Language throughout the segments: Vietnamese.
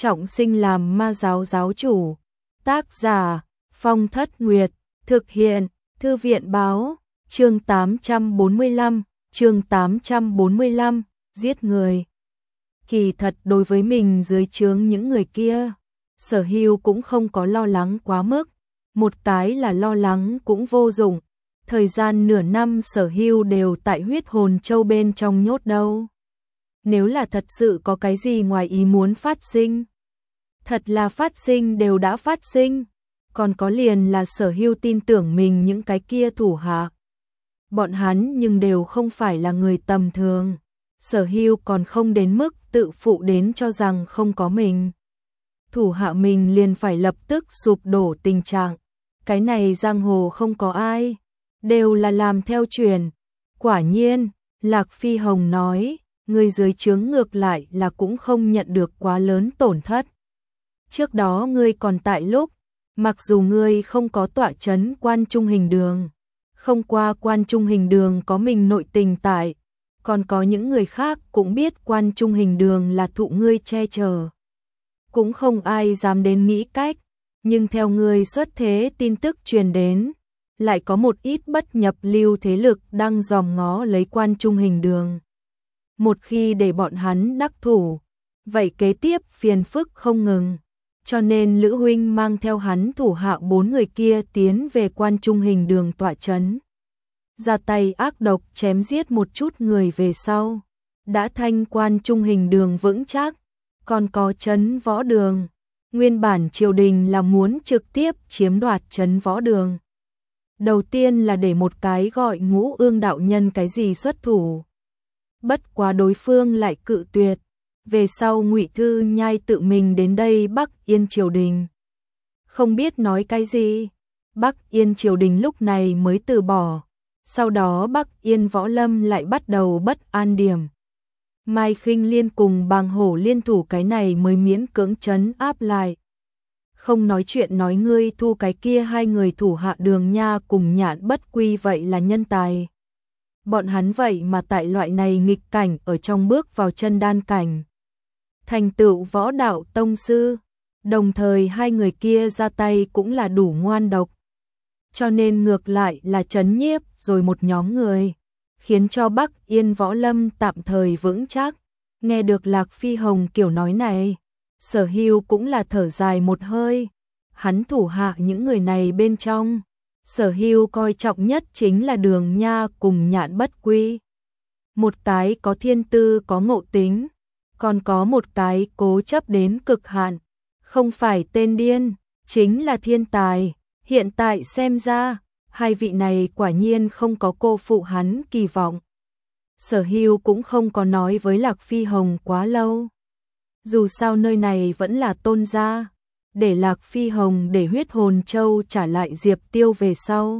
trọng sinh làm ma giáo giáo chủ. Tác giả Phong Thất Nguyệt, thực hiện Thư viện báo, chương 845, giết người. Kỳ thật đối với mình dưới trướng những người kia, Sở Hưu cũng không có lo lắng quá mức, một cái là lo lắng cũng vô dụng, thời gian nửa năm Sở Hưu đều tại huyết hồn châu bên trong nhốt đâu. Nếu là thật sự có cái gì ngoài ý muốn phát sinh, thật là phát sinh đều đã phát sinh, còn có liền là Sở Hưu tin tưởng mình những cái kia thủ hạ. Bọn hắn nhưng đều không phải là người tầm thường, Sở Hưu còn không đến mức tự phụ đến cho rằng không có mình. Thủ hạ mình liền phải lập tức sụp đổ tình trạng, cái này giang hồ không có ai, đều là làm theo truyền. Quả nhiên, Lạc Phi Hồng nói, người dưới trướng ngược lại là cũng không nhận được quá lớn tổn thất. Trước đó ngươi còn tại lúc, mặc dù ngươi không có tọa chấn Quan Trung Hình Đường, không qua Quan Trung Hình Đường có mình nội tình tại, còn có những người khác cũng biết Quan Trung Hình Đường là thụ ngươi che chở. Cũng không ai dám đến nghĩ cách, nhưng theo ngươi xuất thế tin tức truyền đến, lại có một ít bất nhập lưu thế lực đang dòm ngó lấy Quan Trung Hình Đường. Một khi để bọn hắn đắc thủ, vậy kế tiếp phiền phức không ngừng, cho nên Lữ huynh mang theo hắn thủ hạ 4 người kia tiến về Quan Trung Hình Đường tọa chấn. Ra tay ác độc chém giết một chút người về sau, đã thanh Quan Trung Hình Đường vững chắc, còn có trấn Võ Đường. Nguyên bản triều đình là muốn trực tiếp chiếm đoạt trấn Võ Đường. Đầu tiên là để một cái gọi Ngũ Ương đạo nhân cái gì xuất thủ. Bất quá đối phương lại cự tuyệt. Về sau Ngụy Thư Nhai tự mình đến đây Bắc Yên triều đình. Không biết nói cái gì, Bắc Yên triều đình lúc này mới từ bỏ. Sau đó Bắc Yên Võ Lâm lại bắt đầu bất an điểm. Mai Khinh Liên cùng Bàng Hổ liên thủ cái này mới miễn cưỡng trấn áp lại. Không nói chuyện nói ngươi thu cái kia 2 người thủ hạ Đường Nha cùng Nhạn Bất Quy vậy là nhân tài. Bọn hắn vậy mà tại loại này nghịch cảnh ở trong bước vào chân đan cảnh. Thành tựu võ đạo tông sư, đồng thời 2 người kia ra tay cũng là đủ ngoan độc. Cho nên ngược lại là trấn nhiếp rồi một nhóm người, khiến cho Bắc Yên Võ Lâm tạm thời vững chắc. Nghe được Lạc Phi Hồng kiểu nói này, Sở Hưu cũng là thở dài một hơi. Hắn thủ hạ những người này bên trong, Sở Hưu coi trọng nhất chính là Đường Nha cùng Nhạn Bất Quy. Một cái có thiên tư có ngộ tính, còn có một cái cố chấp đến cực hạn, không phải tên điên, chính là thiên tài. Hiện tại xem ra, 2 vị này quả nhiên không có cô phụ hắn kỳ vọng. Sở Hưu cũng không có nói với Lạc Phi Hồng quá lâu. Dù sao nơi này vẫn là Tôn gia, để Lạc Phi Hồng để huyết hồn châu trả lại Diệp Tiêu về sau.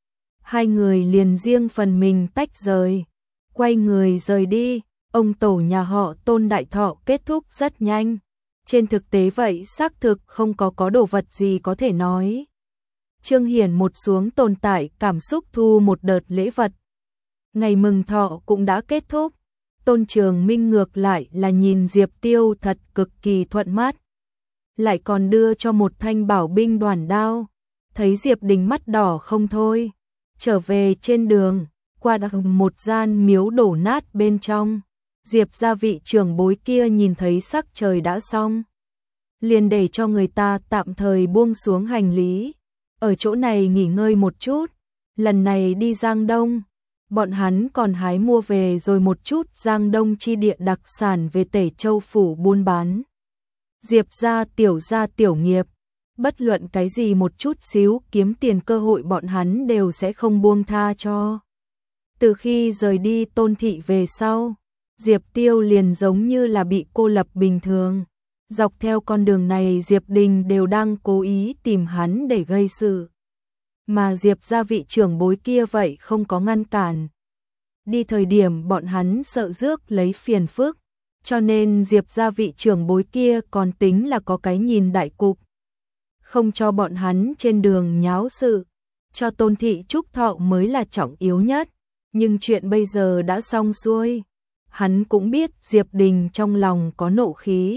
2 người liền riêng phần mình tách rời, quay người rời đi. Ông tổ nhà họ Tôn đại thọ kết thúc rất nhanh. Trên thực tế vậy xác thực không có đồ vật gì có thể nói. Trương Hiển một xuống tồn tại cảm xúc thu một đợt lễ vật. Ngày mừng thọ cũng đã kết thúc. Tôn Trường Minh ngược lại là nhìn Diệp Tiêu thật cực kỳ thuận mắt. Lại còn đưa cho một thanh bảo binh đoàn đao. Thấy Diệp Đình mắt đỏ không thôi. Trở về trên đường, qua một gian miếu đổ nát bên trong. Diệp gia vị trưởng bối kia nhìn thấy sắc trời đã xong, liền để cho người ta tạm thời buông xuống hành lý, ở chỗ này nghỉ ngơi một chút. Lần này đi Giang Đông, bọn hắn còn hái mua về rồi một chút Giang Đông chi địa đặc sản về Tể Châu phủ buôn bán. Diệp gia tiểu nghiệp, bất luận cái gì một chút xíu kiếm tiền cơ hội bọn hắn đều sẽ không buông tha cho. Từ khi rời đi Tôn thị về sau, Diệp Tiêu liền giống như là bị cô lập bình thường. Dọc theo con đường này Diệp Đình đều đang cố ý tìm hắn để gây sự. Mà Diệp gia vị trưởng bối kia vậy không có ngăn cản. Đi thời điểm bọn hắn sợ rước lấy phiền phức, cho nên Diệp gia vị trưởng bối kia còn tính là có cái nhìn đại cục. Không cho bọn hắn trên đường nháo sự, cho Tôn thị chúc thọ mới là trọng yếu nhất. Nhưng chuyện bây giờ đã xong xuôi. Hắn cũng biết Diệp Đình trong lòng có nộ khí,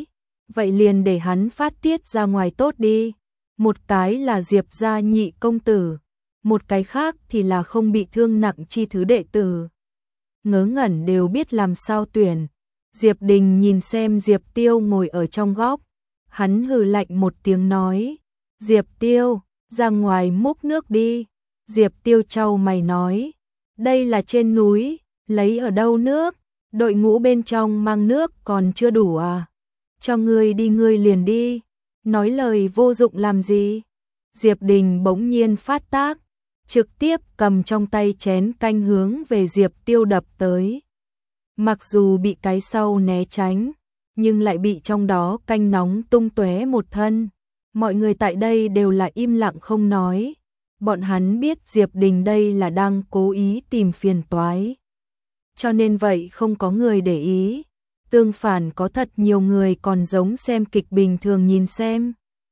vậy liền để hắn phát tiết ra ngoài tốt đi. Một cái là Diệp gia nhị công tử, một cái khác thì là không bị thương nặng chi thứ đệ tử. Ngớ ngẩn đều biết làm sao tuyển. Diệp Đình nhìn xem Diệp Tiêu ngồi ở trong góc, hắn hừ lạnh một tiếng nói, Diệp Tiêu, ra ngoài múc nước đi. Diệp Tiêu chau mày nói, đây là trên núi, lấy ở đâu nước, đội ngũ bên trong mang nước còn chưa đủ à? Cho ngươi đi ngươi liền đi, nói lời vô dụng làm gì? Diệp Đình bỗng nhiên phát tác, trực tiếp cầm trong tay chén canh hướng về Diệp Tiêu đập tới. Mặc dù bị cái sau né tránh, nhưng lại bị trong đó canh nóng tung tóe một thân. Mọi người tại đây đều là im lặng không nói. Bọn hắn biết Diệp Đình đây là đang cố ý tìm phiền toái. Cho nên vậy không có người để ý. Tương phản có thật nhiều người còn giống xem kịch bình thường nhìn xem.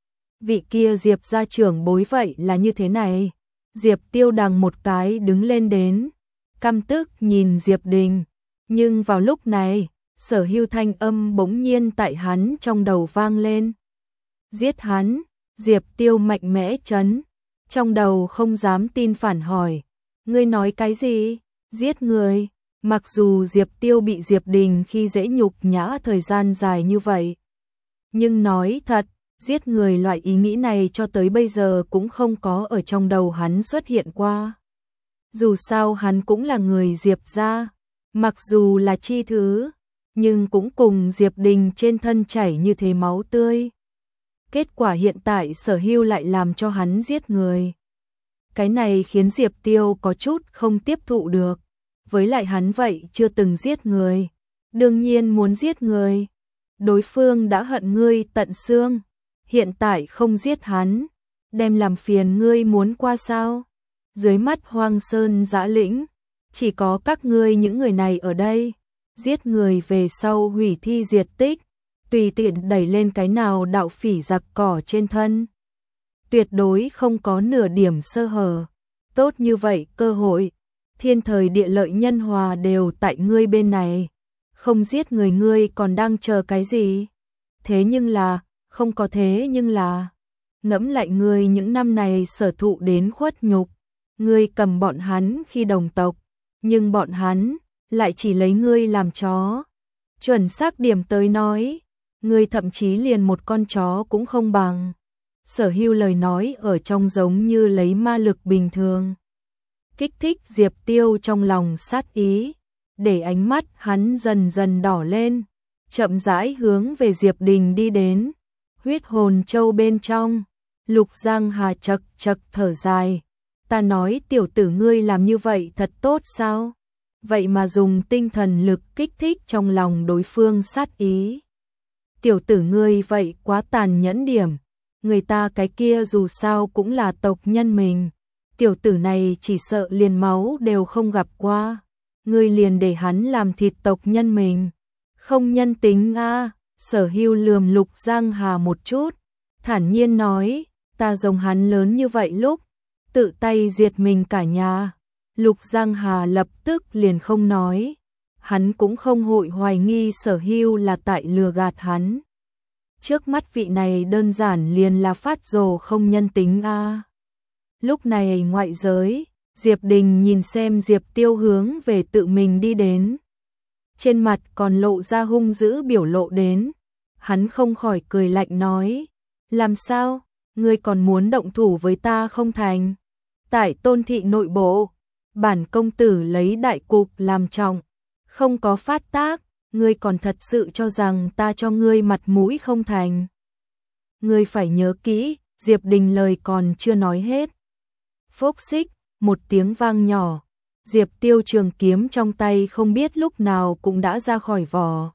Vị kia Diệp gia trưởng bối vậy là như thế này. Diệp Tiêu đằng một cái đứng lên đến, căm tức nhìn Diệp Đình. Nhưng vào lúc này, Sở Hưu thanh âm bỗng nhiên tại hắn trong đầu vang lên. Giết hắn, Diệp Tiêu mạnh mẽ chấn. Trong đầu không dám tin phản hỏi. Ngươi nói cái gì? Giết người. Mặc dù Diệp Tiêu bị Diệp Đình khi dễ nhục nhã thời gian dài như vậy. Nhưng nói thật, giết người loại ý nghĩ này cho tới bây giờ cũng không có ở trong đầu hắn xuất hiện qua. Dù sao hắn cũng là người Diệp gia, mặc dù là chi thứ, nhưng cũng cùng Diệp Đình trên thân chảy như thế máu tươi. Kết quả hiện tại Sở Hưu lại làm cho hắn giết người. Cái này khiến Diệp Tiêu có chút không tiếp thụ được. Với lại hắn vậy chưa từng giết người, đương nhiên muốn giết người. Đối phương đã hận ngươi tận xương, hiện tại không giết hắn, đem làm phiền ngươi muốn qua sao? Dưới mắt Hoang Sơn Dã Lĩnh, chỉ có các ngươi những người này ở đây, giết người về sau hủy thi diệt tích, tùy tiện đẩy lên cái nào đạo phỉ giặc cỏ trên thân. Tuyệt đối không có nửa điểm sơ hở. Tốt như vậy cơ hội, thiên thời địa lợi nhân hòa đều tại ngươi bên này. Không giết người ngươi còn đang chờ cái gì? Thế nhưng là, không có thế nhưng là, ngẫm lại ngươi những năm này sở thụ đến khuất nhục. Ngươi cầm bọn hắn khi đồng tộc, nhưng bọn hắn lại chỉ lấy ngươi làm chó. Chuẩn xác điểm tới nói, ngươi thậm chí liền một con chó cũng không bằng. Sở Hưu lời nói ở trong giống như lấy ma lực bình thường. Kích thích Diệp Tiêu trong lòng sát ý, để ánh mắt hắn dần dần đỏ lên, chậm rãi hướng về Diệp Đình đi đến. Huyết hồn châu bên trong, Lục Giang Hà chật chật thở dài. Ta nói tiểu tử ngươi làm như vậy thật tốt sao? Vậy mà dùng tinh thần lực kích thích trong lòng đối phương sát ý. Tiểu tử ngươi vậy quá tàn nhẫn điểm. Người ta cái kia dù sao cũng là tộc nhân mình. Tiểu tử này chỉ sợ liền máu đều không gặp qua. Ngươi liền để hắn làm thịt tộc nhân mình. Không nhân tính a. Sở Hưu lườm Lục Giang Hà một chút, thản nhiên nói, ta giống hắn lớn như vậy lúc, tự tay diệt mình cả nhà. Lục Giang Hà lập tức liền không nói, hắn cũng không hội hoài nghi Sở Hưu là tại lừa gạt hắn. Trước mắt vị này đơn giản liền là phát rồ không nhân tính a. Lúc này ngoại giới, Diệp Đình nhìn xem Diệp Tiêu hướng về tự mình đi đến. Trên mặt còn lộ ra hung dữ biểu lộ đến. Hắn không khỏi cười lạnh nói, làm sao, ngươi còn muốn động thủ với ta không thành? Tại Tôn thị nội bộ, bản công tử lấy đại cục làm trọng, không có phát tác, ngươi còn thật sự cho rằng ta cho ngươi mặt mũi không thành? Ngươi phải nhớ kỹ, Diệp Đình lời còn chưa nói hết. Phốc xích, một tiếng vang nhỏ, Diệp Tiêu trường kiếm trong tay không biết lúc nào cũng đã ra khỏi vỏ,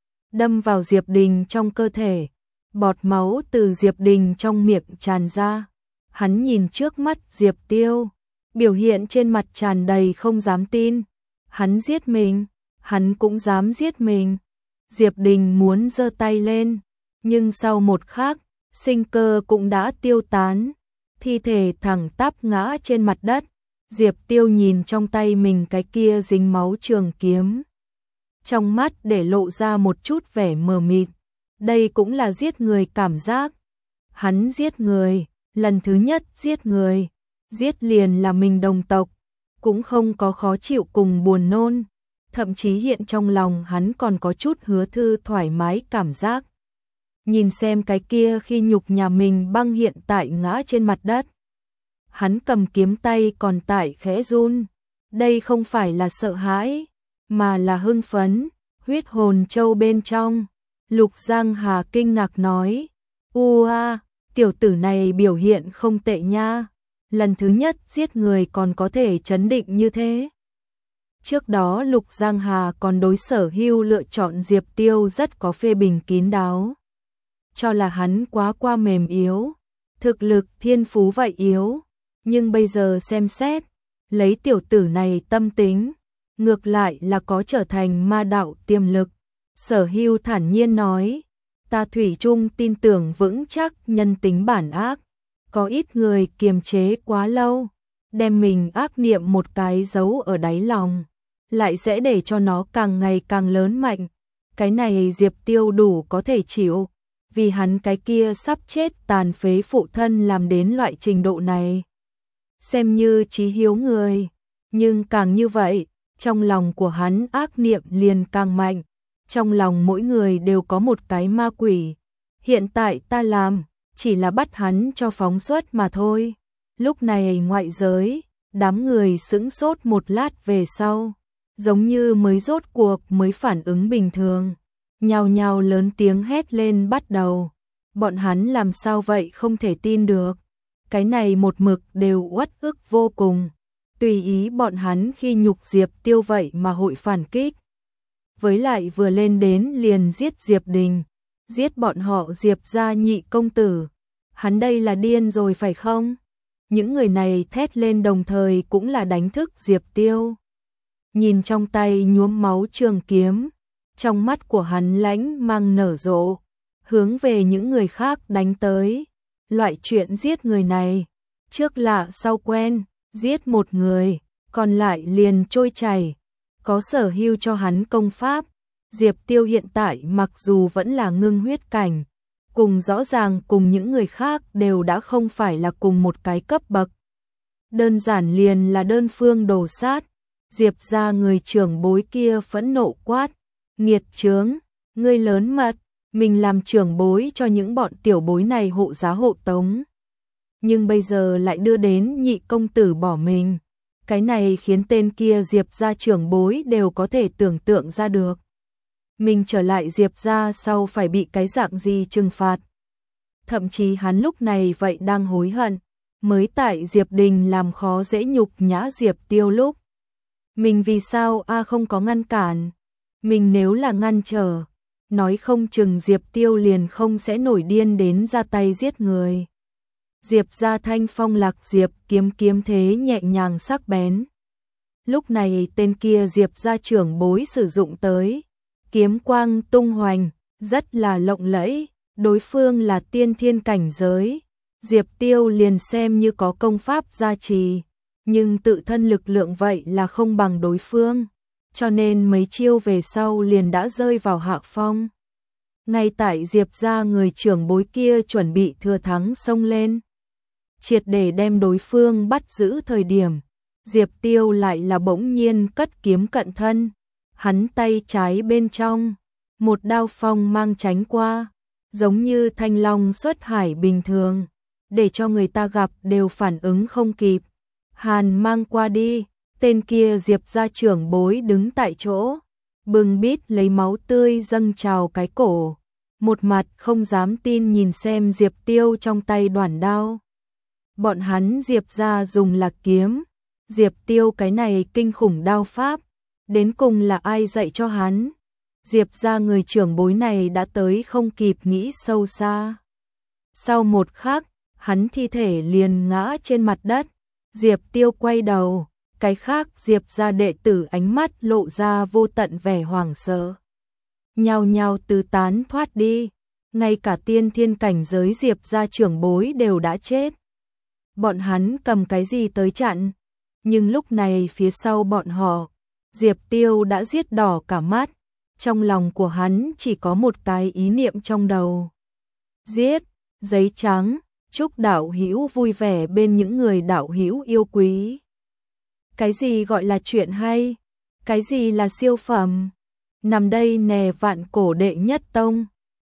đâm vào Diệp Đình trong cơ thể. Bọt máu từ Diệp Đình trong miệng tràn ra. Hắn nhìn trước mắt Diệp Tiêu, biểu hiện trên mặt tràn đầy không dám tin. Hắn giết mình, hắn cũng dám giết mình. Diệp Đình muốn giơ tay lên, nhưng sau một khắc, sinh cơ cũng đã tiêu tán, thi thể thẳng tắp ngã trên mặt đất. Diệp Tiêu nhìn trong tay mình cái kia dính máu trường kiếm, trong mắt để lộ ra một chút vẻ mờ mịt. Đây cũng là giết người cảm giác. Hắn giết người, lần thứ nhất giết người, giết liền là mình đồng tộc, cũng không có khó chịu cùng buồn nôn, thậm chí hiện trong lòng hắn còn có chút hứa thư thoải mái cảm giác. Nhìn xem cái kia khi nhục nhà mình băng hiện tại ngã trên mặt đất. Hắn cầm kiếm tay còn tại khẽ run, đây không phải là sợ hãi, mà là hưng phấn, huyết hồn châu bên trong. Lục Giang Hà kinh ngạc nói, tiểu tử này biểu hiện không tệ nha, lần thứ nhất giết người còn có thể trấn định như thế. Trước đó Lục Giang Hà còn đối Sở Hưu lựa chọn Diệp Tiêu rất có phê bình kín đáo, cho là hắn quá qua mềm yếu, thực lực thiên phú vậy yếu, nhưng bây giờ xem xét, lấy tiểu tử này tâm tính, ngược lại là có trở thành ma đạo tiềm lực. Sở Hưu thản nhiên nói, ta thủy chung tin tưởng vững chắc nhân tính bản ác, có ít người kiềm chế quá lâu, đem mình ác niệm một cái giấu ở đáy lòng, lại sẽ để cho nó càng ngày càng lớn mạnh. Cái này Diệp Tiêu đủ có thể chịu, vì hắn cái kia sắp chết tàn phế phụ thân làm đến loại trình độ này. Xem như chí hiếu người, nhưng càng như vậy, trong lòng của hắn ác niệm liền càng mạnh. Trong lòng mỗi người đều có một cái ma quỷ. Hiện tại ta làm, chỉ là bắt hắn cho phóng xuất mà thôi. Lúc này ngoại giới, đám người sững sốt một lát về sau, giống như mới rốt cuộc mới phản ứng bình thường. Nhao nhao lớn tiếng hét lên bắt đầu. Bọn hắn làm sao vậy không thể tin được. Cái này một mực đều uất ức vô cùng. Tùy ý bọn hắn khi nhục Diệp Tiêu vậy mà hội phản kích. Với lại vừa lên đến liền giết Diệp Đình, giết bọn họ Diệp gia nhị công tử. Hắn đây là điên rồi phải không? Những người này thét lên đồng thời cũng là đánh thức Diệp Tiêu. Nhìn trong tay nhuốm máu trường kiếm, trong mắt của hắn lãnh mang nở rộ, hướng về những người khác đánh tới. Loại chuyện giết người này, trước lạ sau quen, giết một người, còn lại liền trôi chảy. Có Sở Hưu cho hắn công pháp, Diệp Tiêu hiện tại mặc dù vẫn là ngưng huyết cảnh, cùng rõ ràng cùng những người khác đều đã không phải là cùng một cái cấp bậc. Đơn giản liền là đơn phương đồ sát. Diệp gia người trưởng bối kia phẫn nộ quát, nghiệt chướng, ngươi lớn mật, mình làm trưởng bối cho những bọn tiểu bối này hộ giá hộ tống. Nhưng bây giờ lại đưa đến nhị công tử bỏ mình. Cái này khiến tên kia Diệp gia trưởng bối đều có thể tưởng tượng ra được. Mình trở lại Diệp gia sau phải bị cái dạng gì trừng phạt. Thậm chí hắn lúc này vậy đang hối hận, mới tại Diệp Đình làm khó dễ nhục nhã Diệp Tiêu lúc. Mình vì sao không có ngăn cản, mình nếu là ngăn trở, nói không chừng Diệp Tiêu liền không sẽ nổi điên đến ra tay giết người. Diệp gia thanh phong lạc Diệp kiếm thế nhẹ nhàng sắc bén. Lúc này tên kia Diệp gia trưởng bối sử dụng tới, kiếm quang tung hoành, rất là lộng lẫy, đối phương là tiên thiên cảnh giới. Diệp Tiêu liền xem như có công pháp gia trì, nhưng tự thân lực lượng vậy là không bằng đối phương, cho nên mấy chiêu về sau liền đã rơi vào hạ phong. Ngay tại Diệp gia người trưởng bối kia chuẩn bị thừa thắng xông lên, triệt để đem đối phương bắt giữ thời điểm, Diệp Tiêu lại là bỗng nhiên cất kiếm cận thân, hắn tay trái bên trong, một đao phong mang tránh qua, giống như thanh long xuất hải bình thường, để cho người ta gặp đều phản ứng không kịp. Hàn mang qua đi, tên kia Diệp gia trưởng bối đứng tại chỗ, bừng bít lấy máu tươi dâng trào cái cổ, một mặt không dám tin nhìn xem Diệp Tiêu trong tay đoản đao. Bọn hắn Diệp gia dùng là kiếm, Diệp Tiêu cái này kinh khủng đao pháp, đến cùng là ai dạy cho hắn? Diệp gia người trưởng bối này đã tới không kịp nghĩ sâu xa. Sau một khắc, hắn thi thể liền ngã trên mặt đất. Diệp Tiêu quay đầu, cái khác Diệp gia đệ tử ánh mắt lộ ra vô tận vẻ hoảng sợ. Nhao nhao tứ tán thoát đi, ngay cả tiên thiên cảnh giới Diệp gia trưởng bối đều đã chết. Bọn hắn cầm cái gì tới chặn? Nhưng lúc này phía sau bọn họ, Diệp Tiêu đã giết đỏ cả mắt, trong lòng của hắn chỉ có một cái ý niệm trong đầu. Giết, giấy trắng, chúc đạo hữu vui vẻ bên những người đạo hữu yêu quý. Cái gì gọi là chuyện hay? Cái gì là siêu phẩm? Nằm đây nè vạn cổ đệ nhất tông.